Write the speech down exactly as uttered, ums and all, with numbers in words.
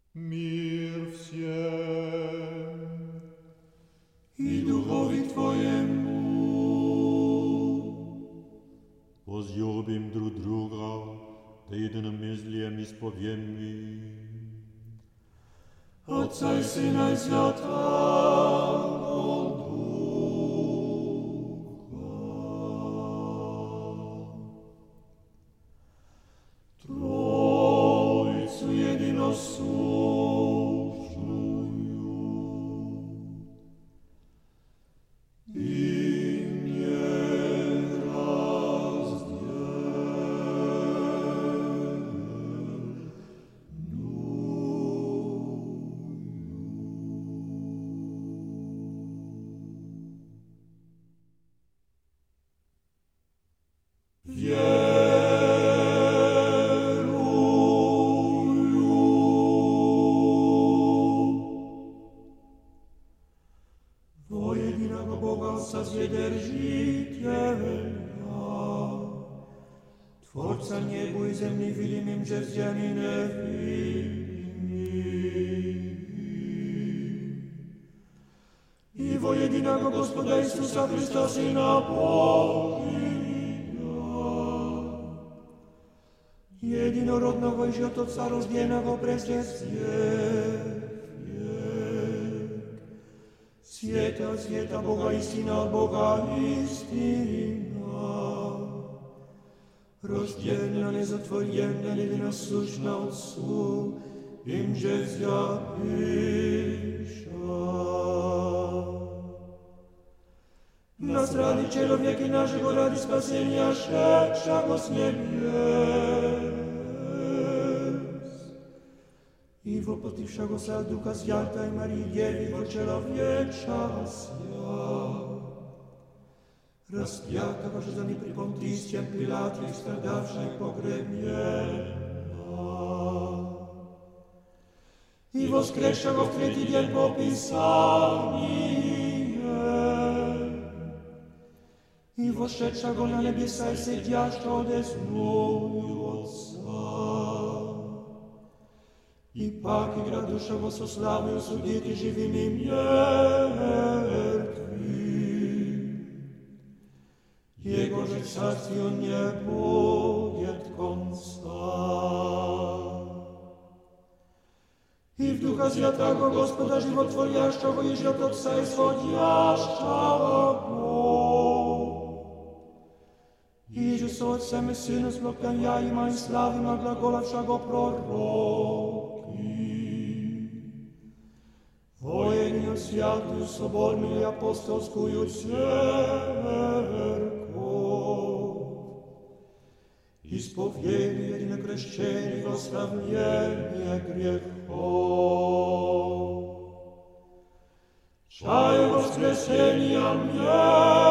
Мир всем и духови Твоему. Возлюбим друг друга, да единомыслием исповедуем Отца и Сына и Святого Духа. Троицу единосущную и во единого Бога Вседержителя, Творца небу и земли, видимым же всеми невидимым, и во единого Господа Иисуса Христа, Сына Божия, единородного и от Отца рожденного прежде всех век, света от света, Бога истина от Бога истина, рожденна, незатворенна, единосущна Отцу, им же взявиша. Нас ради человека нашего, ради спасения шедшего с небес, и воплотившегося от Духа Святой Марии Деви во человеча ся, распятого же за неприпонтистием Пилате и страдавшей погребена, и воскресшего в третий день по Писанию, и вошедшего на небеса и сидящего одесную Отца, и паки градушего со славою судить живым и мертвым. Его же царствию не будет конца. И в Духа Святого Господа животворящего и от Отца исходящего Бога, и же с Отцем и Сыном сплотняема и славима глаголавшего пророки, воедино святую, соборную и апостольскую церковь, исповедуя единокрещение и восставление грехов, чаю воскресения мира,